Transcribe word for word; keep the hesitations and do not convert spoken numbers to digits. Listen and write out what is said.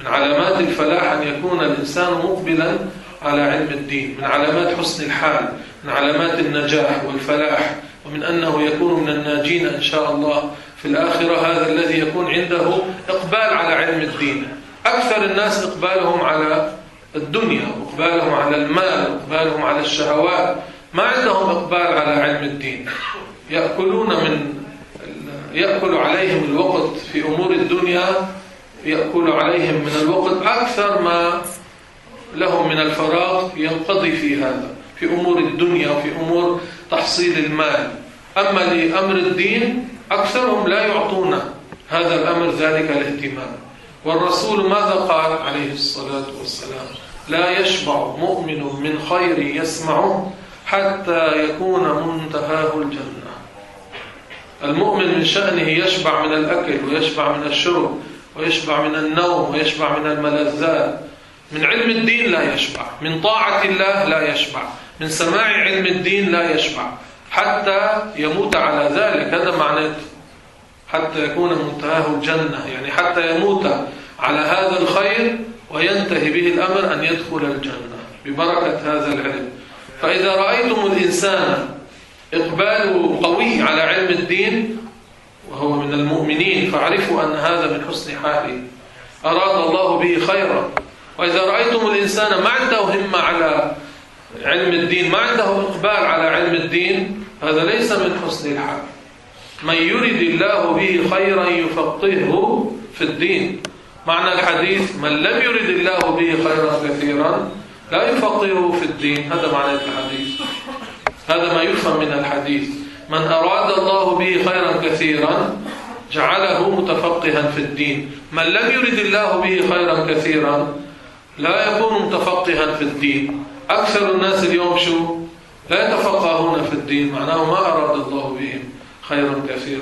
من علامات الفلاح أن يكون الإنسان مقبلا على علم الدين، من علامات حسن الحال، من علامات النجاح والفلاح، ومن أنه يكون من الناجين إن شاء الله في الآخرة هذا الذي يكون عنده إقبال على علم الدين. أكثر الناس إقبالهم على الدنيا، إقبالهم على المال، إقبالهم على الشهوات، ما عندهم إقبال على علم الدين. يأكلون من يأكل عليهم الوقت في أمور الدنيا، يأكل عليهم من الوقت أكثر ما لهم من الفراغ ينقضي في هذا، في أمور الدنيا وفي أمور تحصيل المال. أما لأمر الدين أكثرهم لا يعطون هذا الأمر ذلك الاهتمام. والرسول ماذا قال عليه الصلاة والسلام؟ لا يشبع مؤمن من خير يسمعه حتى يكون منتهاه الجنة. المؤمن من شأنه يشبع من الأكل ويشبع من الشرب ويشبع من النوم ويشبع من الملذات. من علم الدين لا يشبع، من طاعة الله لا يشبع، من سماع علم الدين لا يشبع حتى يموت على ذلك. هذا معناه حتى يكون منتهاه الجنة، يعني حتى يموت على هذا الخير وينتهي به الأمر أن يدخل الجنة ببركة هذا العلم. فإذا رأيتم الإنسان إقباله قوي على علم الدين وهو من المؤمنين فاعرفوا أن هذا من حسن حاله، أراد الله به خيرا. وإذا رأيتم الإنسان ما عنده همة على علم الدين، ما عنده إقبال على علم الدين، هذا ليس من حسن الحال. من يرد الله به خيرا يفقهه في الدين. معنى الحديث من لم يرد الله به خيرا كثيرا لا يفقهه في الدين. هذا معنى الحديث، هذا ما يفهم من الحديث. من أراد الله به خيرا كثيرا جعله متفقها في الدين. من لم يرد الله به خيرا كثيرا لا يكون متفقها في الدين. أكثر الناس اليوم شو؟ لا يتفقهون في الدين، معناه ما أراد الله بهم خيرا كثيرا.